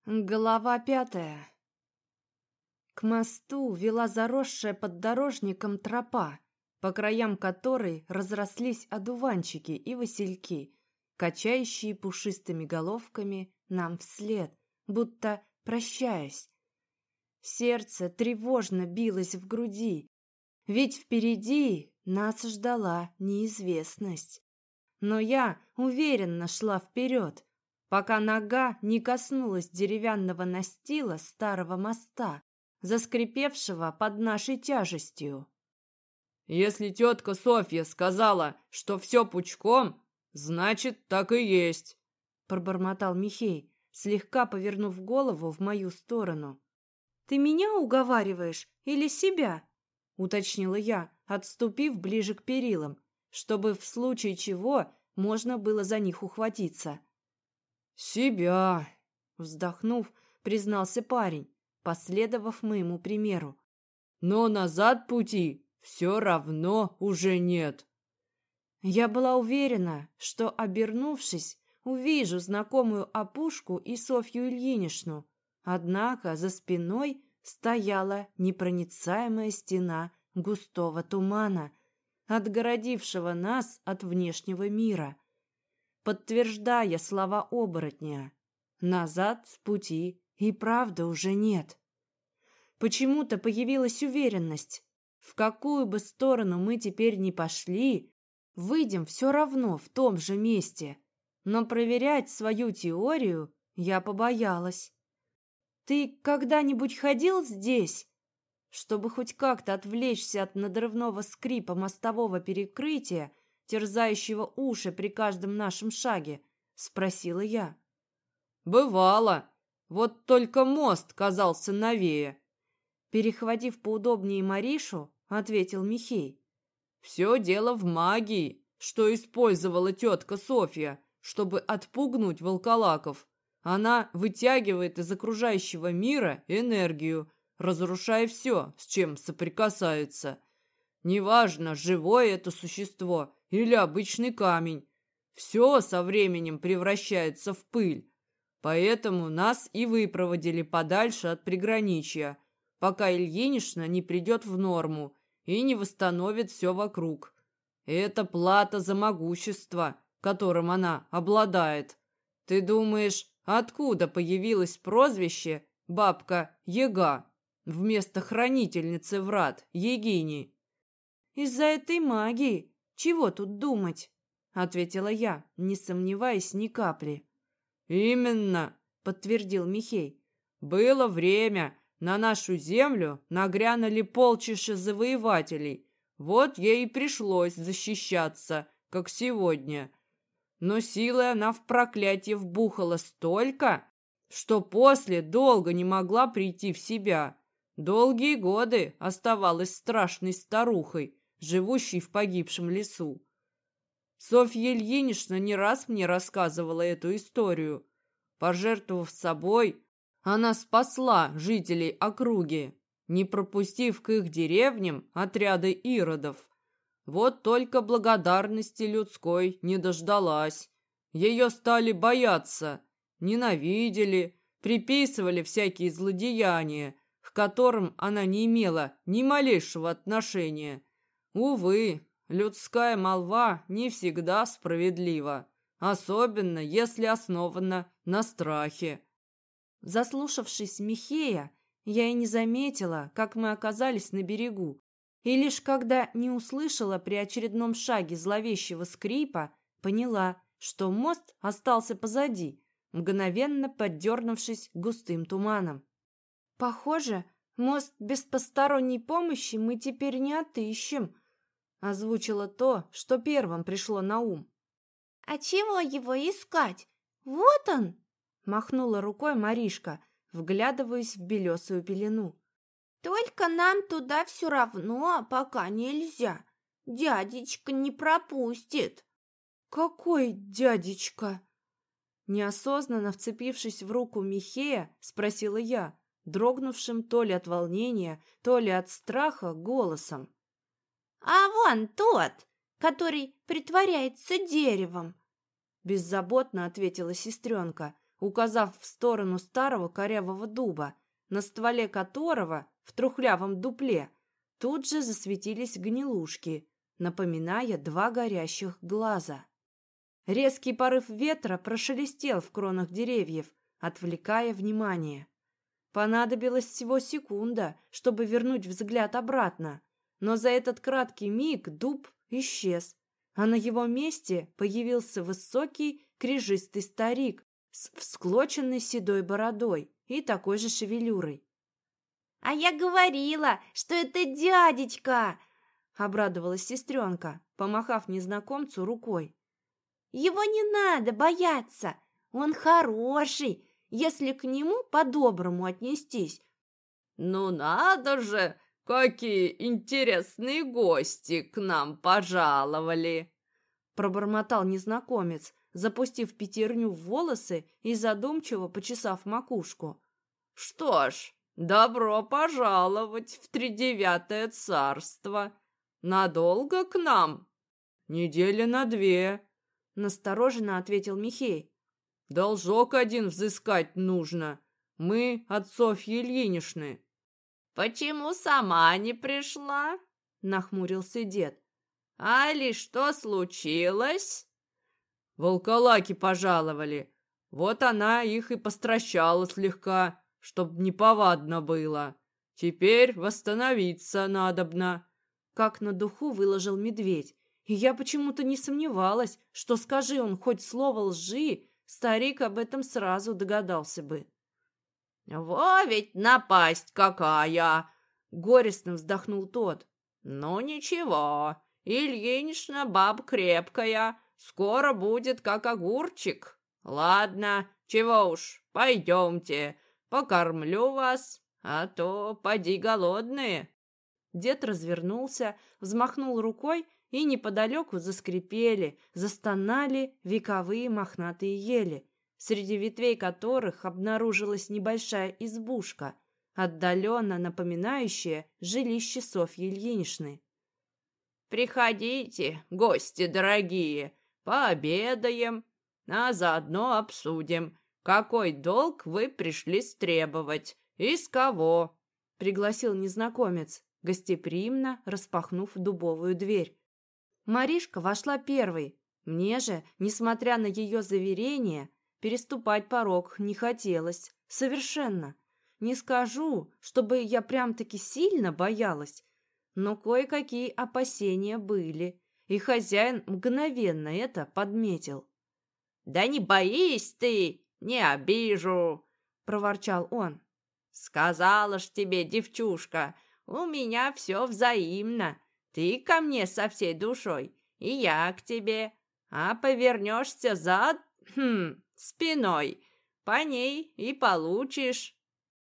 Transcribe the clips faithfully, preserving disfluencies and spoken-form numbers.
Глава пятая. К мосту вела заросшая поддорожником тропа, по краям которой разрослись одуванчики и васильки, качающие пушистыми головками нам вслед, будто прощаясь. Сердце тревожно билось в груди, ведь впереди нас ждала неизвестность. Но я уверенно шла вперед, пока нога не коснулась деревянного настила старого моста, заскрипевшего под нашей тяжестью. «Если тетка Софья сказала, что все пучком, значит, так и есть», — пробормотал Михей, слегка повернув голову в мою сторону. «Ты меня уговариваешь или себя?» — уточнила я, отступив ближе к перилам, чтобы в случае чего можно было за них ухватиться. «Себя», — вздохнув, признался парень, последовав моему примеру. «Но назад пути все равно уже нет». Я была уверена, что, обернувшись, увижу знакомую опушку и Софью Ильиничну, однако за спиной стояла непроницаемая стена густого тумана, отгородившего нас от внешнего мира. Подтверждая слова оборотня, назад пути и правда уже нет. Почему-то появилась уверенность, в какую бы сторону мы теперь ни пошли, выйдем все равно в том же месте. Но проверять свою теорию я побоялась. «Ты когда-нибудь ходил здесь?» Чтобы хоть как-то отвлечься от надрывного скрипа мостового перекрытия, терзающего уши при каждом нашем шаге, спросила я. «Бывало. Вот только мост казался новее», — перехватив поудобнее Маришу, ответил Михей. «Все дело в магии, что использовала тетка Софья, чтобы отпугнуть волколаков. Она вытягивает из окружающего мира энергию, разрушая все, с чем соприкасается. Неважно, живое это существо или обычный камень, все со временем превращается в пыль. Поэтому нас и выпроводили подальше от приграничья, пока Ильинична не придет в норму и не восстановит все вокруг. Это плата за могущество, которым она обладает. Ты думаешь, откуда появилось прозвище «Бабка Яга» вместо хранительницы врат Егини? «Из-за этой магии. Чего тут думать?» — ответила я, не сомневаясь ни капли. «Именно», — подтвердил Михей. «Было время, на нашу землю нагрянули полчища завоевателей. Вот ей и пришлось защищаться, как сегодня. Но силой она в проклятие вбухала столько, что после долго не могла прийти в себя. Долгие годы оставалась страшной старухой, живущей в погибшем лесу. Софья Ильинична не раз мне рассказывала эту историю. Пожертвовав собой, она спасла жителей округи, не пропустив к их деревням отряды иродов. Вот только благодарности людской не дождалась. Ее стали бояться, ненавидели, приписывали всякие злодеяния, к которым она не имела ни малейшего отношения. Увы, людская молва не всегда справедлива, особенно если основана на страхе. Заслушавшись Михея, я и не заметила, как мы оказались на берегу, и лишь когда не услышала при очередном шаге зловещего скрипа, поняла, что мост остался позади, мгновенно поддернувшись густым туманом. «Похоже, мост без посторонней помощи мы теперь не отыщем», озвучила то, что первым пришло на ум. «А чего его искать? Вот он!» махнула рукой Маришка, вглядываясь в белесую пелену. «Только нам туда все равно пока нельзя. Дядечка не пропустит». «Какой дядечка?» Неосознанно вцепившись в руку Михея, спросила я, дрогнувшим то ли от волнения, то ли от страха голосом. «А вон тот, который притворяется деревом», беззаботно ответила сестренка, указав в сторону старого корявого дуба, на стволе которого, в трухлявом дупле, тут же засветились гнилушки, напоминая два горящих глаза. Резкий порыв ветра прошелестел в кронах деревьев, отвлекая внимание. Понадобилась всего секунда, чтобы вернуть взгляд обратно, но за этот краткий миг дуб исчез, а на его месте появился высокий кряжистый старик с всклоченной седой бородой и такой же шевелюрой. «А я говорила, что это дядечка!» — обрадовалась сестренка, помахав незнакомцу рукой. «Его не надо бояться, он хороший, если к нему по-доброму отнестись». «Ну надо же, какие интересные гости к нам пожаловали!» Пробормотал незнакомец, запустив пятерню в волосы и задумчиво почесав макушку. «Что ж, добро пожаловать в тридевятое царство. Надолго к нам?» «Недели на две», — настороженно ответил Михей. «Должок один взыскать нужно. Мы от Софьи Ильиничны». «Почему сама не пришла?» — нахмурился дед. «Али, что случилось?» «Волколаки пожаловали. Вот она их и постращала слегка, чтоб неповадно было. Теперь восстановиться надобно», — как на духу выложил медведь. И я почему-то не сомневалась, что, скажи он хоть слово лжи, старик об этом сразу догадался бы. «Во ведь напасть какая!» — горестно вздохнул тот. «Ну ничего, Ильинична баб крепкая, скоро будет как огурчик. Ладно, чего уж, пойдемте, покормлю вас, а то поди голодные». Дед развернулся, взмахнул рукой, и неподалеку заскрипели, застонали вековые мохнатые ели, среди ветвей которых обнаружилась небольшая избушка, отдаленно напоминающая жилище Софьи Ильиничны. «Приходите, гости дорогие, пообедаем, а заодно обсудим, какой долг вы пришли стребовать и с кого», — пригласил незнакомец, гостеприимно распахнув дубовую дверь. Маришка вошла первой. Мне же, несмотря на ее заверение, переступать порог не хотелось. Совершенно. Не скажу, чтобы я прям-таки сильно боялась, но кое-какие опасения были, и хозяин мгновенно это подметил. «Да не боись ты, не обижу!» — проворчал он. «Сказала ж тебе, девчушка, у меня все взаимно. Ты ко мне со всей душой, и я к тебе. А повернешься зад... Хм, спиной, по ней и получишь».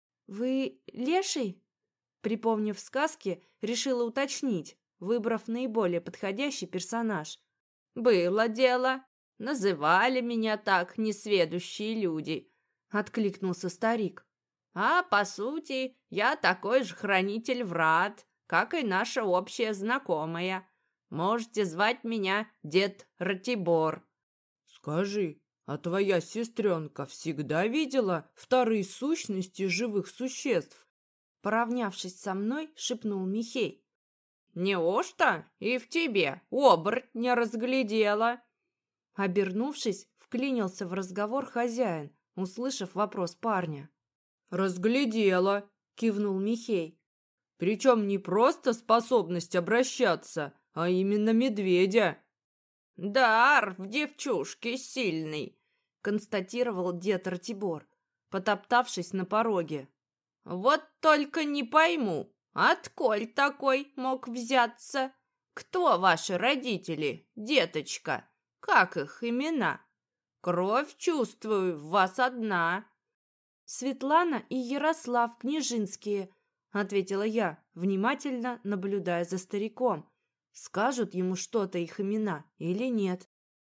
«Вы леший?» Припомнив сказки, решила уточнить, выбрав наиболее подходящий персонаж. «Было дело. Называли меня так несведущие люди», — откликнулся старик. «А по сути, я такой же хранитель врат, как и наша общая знакомая. Можете звать меня дед Ратибор». «Скажи, а твоя сестренка всегда видела вторые сущности живых существ?» Поравнявшись со мной, шепнул Михей. «Неужто и в тебе оборотня разглядела?» Обернувшись, вклинился в разговор хозяин, услышав вопрос парня. «Разглядела», — кивнул Михей. «Причем не просто способность обращаться, а именно медведя». «Дар в девчушке сильный», — констатировал дед Ратибор, потоптавшись на пороге. «Вот только не пойму, отколь такой мог взяться? Кто ваши родители, деточка? Как их имена? Кровь, чувствую, в вас одна». «Светлана и Ярослав Княжинские», — ответила я, внимательно наблюдая за стариком. Скажут ему что-то их имена или нет?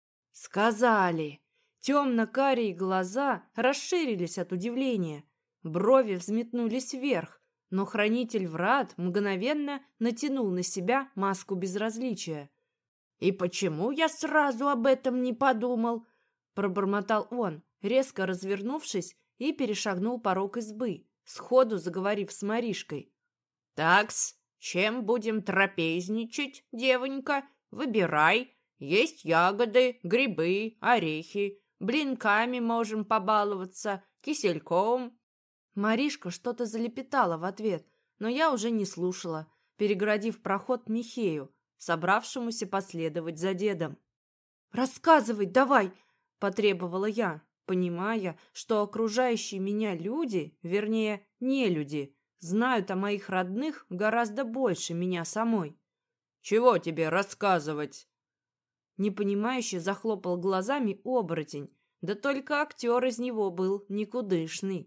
Сказали. Темно-карие глаза расширились от удивления. Брови взметнулись вверх, но хранитель врат мгновенно натянул на себя маску безразличия. «И почему я сразу об этом не подумал?» — пробормотал он, резко развернувшись, и перешагнул порог избы, сходу заговорив с Маришкой. «Такс, чем будем трапезничать, девонька? Выбирай. Есть ягоды, грибы, орехи. Блинками можем побаловаться, кисельком». Маришка что-то залепетала в ответ, но я уже не слушала, перегородив проход Михею, собравшемуся последовать за дедом. «Рассказывай давай!» – потребовала я, понимая, что окружающие меня люди, вернее, не люди, знают о моих родных гораздо больше меня самой. «Чего тебе рассказывать?» Непонимающе захлопал глазами оборотень, да только актер из него был никудышный.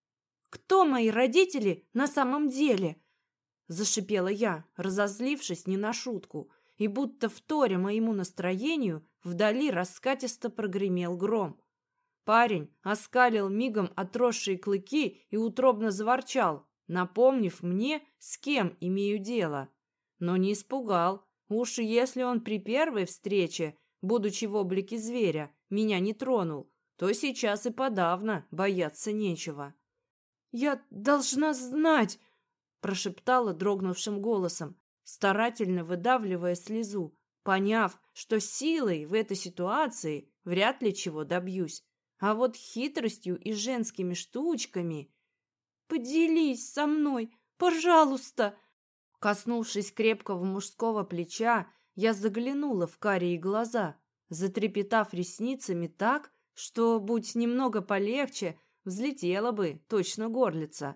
«Кто мои родители на самом деле?» – зашипела я, разозлившись не на шутку, и будто вторя моему настроению вдали раскатисто прогремел гром. Парень оскалил мигом отросшие клыки и утробно заворчал, напомнив мне, с кем имею дело. Но не испугал. Уж если он при первой встрече, будучи в облике зверя, меня не тронул, то сейчас и подавно бояться нечего. «Я должна знать!» – прошептала дрогнувшим голосом, старательно выдавливая слезу, поняв, что силой в этой ситуации вряд ли чего добьюсь, а вот хитростью и женскими штучками... «Поделись со мной, пожалуйста!» Коснувшись крепкого мужского плеча, я заглянула в карие глаза, затрепетав ресницами так, что, будь немного полегче, взлетела бы точно горлица.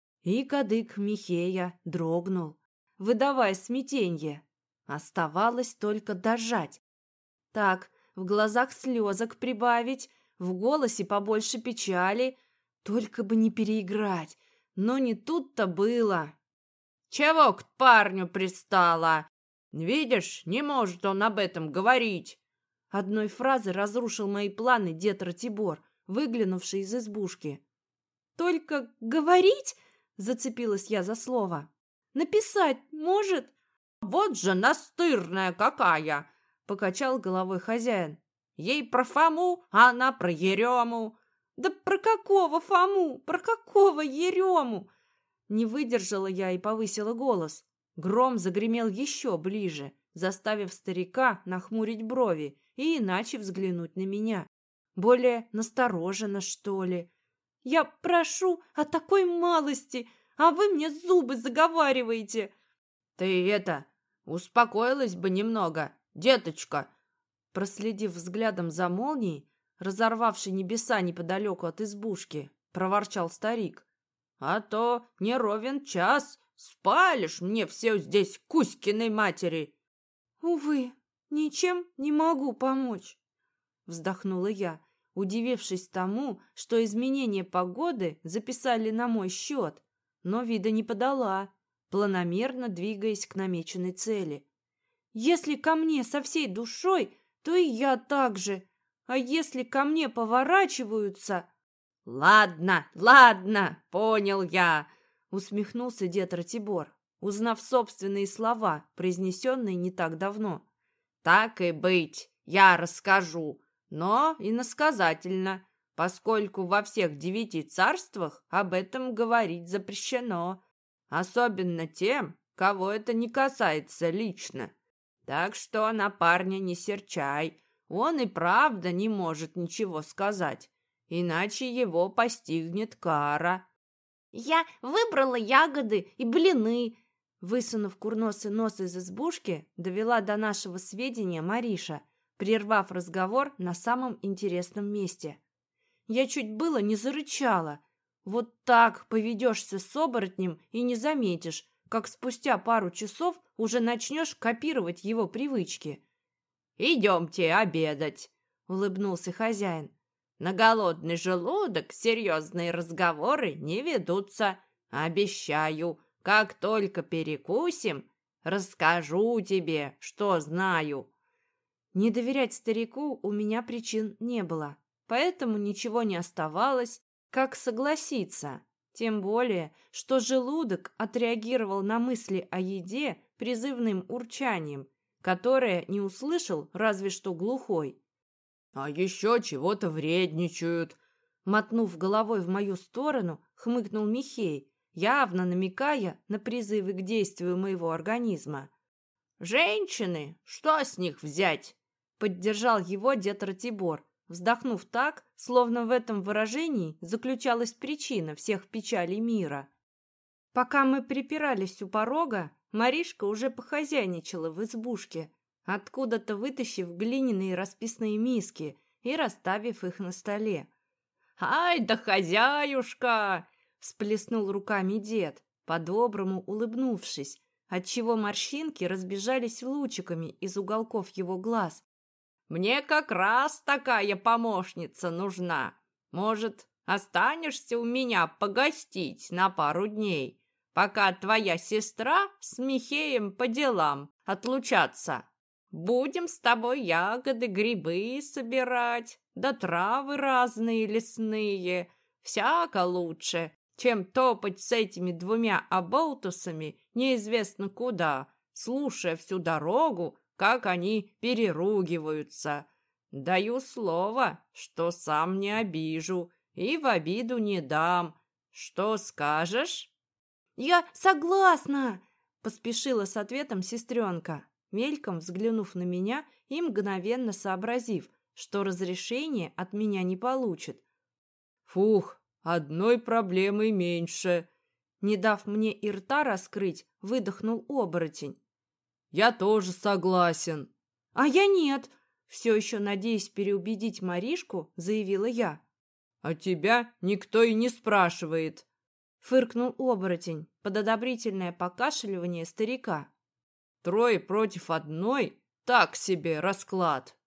И кадык Михея дрогнул, выдавая смятенье. Оставалось только дожать. Так, в глазах слезок прибавить, в голосе побольше печали, только бы не переиграть, но не тут-то было. «Чего к парню пристала? Видишь, не может он об этом говорить!» Одной фразой разрушил мои планы дед Ратибор, выглянувший из избушки. «Только говорить?» – зацепилась я за слово. «Написать может?» «Вот же настырная какая!» – покачал головой хозяин. «Ей про Фому, а она про Ерему!» «Да про какого Фому? Про какого Ерему?» Не выдержала я и повысила голос. Гром загремел еще ближе, заставив старика нахмурить брови и иначе взглянуть на меня. Более настороженно, что ли. «Я прошу о такой малости, а вы мне зубы заговариваете!» «Ты это, успокоилась бы немного, деточка!» Проследив взглядом за молнией, разорвавшей небеса неподалеку от избушки, проворчал старик. «А то не ровен час спалишь мне все здесь Кузькиной матери!» «Увы, ничем не могу помочь!» Вздохнула я, удивившись тому, что изменение погоды записали на мой счет, но вида не подала, планомерно двигаясь к намеченной цели. «Если ко мне со всей душой, то и я так же, а если ко мне поворачиваются...» «Ладно, ладно, понял я!» — усмехнулся дед Ратибор, узнав собственные слова, произнесенные не так давно. «Так и быть, я расскажу, но иносказательно, поскольку во всех девяти царствах об этом говорить запрещено, особенно тем, кого это не касается лично. Так что на парня не серчай, он и правда не может ничего сказать, иначе его постигнет кара». Я выбрала ягоды и блины. Высунув курносый нос из избушки, довела до нашего сведения Мариша, прервав разговор на самом интересном месте. Я чуть было не зарычала. Вот так поведешься с оборотнем и не заметишь, как спустя пару часов уже начнешь копировать его привычки. «Идемте обедать», — улыбнулся хозяин. «На голодный желудок серьезные разговоры не ведутся. Обещаю, как только перекусим, расскажу тебе, что знаю». Не доверять старику у меня причин не было, поэтому ничего не оставалось, как согласиться. Тем более, что желудок отреагировал на мысли о еде призывным урчанием, которое не услышал разве что глухой. «А еще чего-то вредничают», Мотнув головой в мою сторону, хмыкнул Михей, явно намекая на призывы к действию моего организма. «Женщины, что с них взять?» Поддержал его дед Ратибор, вздохнув так, словно в этом выражении заключалась причина всех печалей мира. Пока мы припирались у порога, Маришка уже похозяйничала в избушке, откуда-то вытащив глиняные расписные миски и расставив их на столе. «Ай да хозяюшка!» — всплеснул руками дед, по-доброму улыбнувшись, отчего морщинки разбежались лучиками из уголков его глаз. «Мне как раз такая помощница нужна. Может, останешься у меня погостить на пару дней, пока твоя сестра с Михеем по делам отлучатся? Будем с тобой ягоды, грибы собирать, да травы разные лесные. Всяко лучше, чем топать с этими двумя оболтусами неизвестно куда, слушая всю дорогу, как они переругиваются. Даю слово, что сам не обижу и в обиду не дам. Что скажешь?» «Я согласна!» — поспешила с ответом сестренка, мельком взглянув на меня и мгновенно сообразив, что разрешение от меня не получит. «Фух, одной проблемой меньше!» Не дав мне и рта раскрыть, выдохнул оборотень. «Я тоже согласен!» «А я нет!» — все еще надеясь переубедить Маришку, заявила я. «А тебя никто и не спрашивает!» — фыркнул оборотень под одобрительное покашливание старика. «Трое против одной? Так себе расклад!»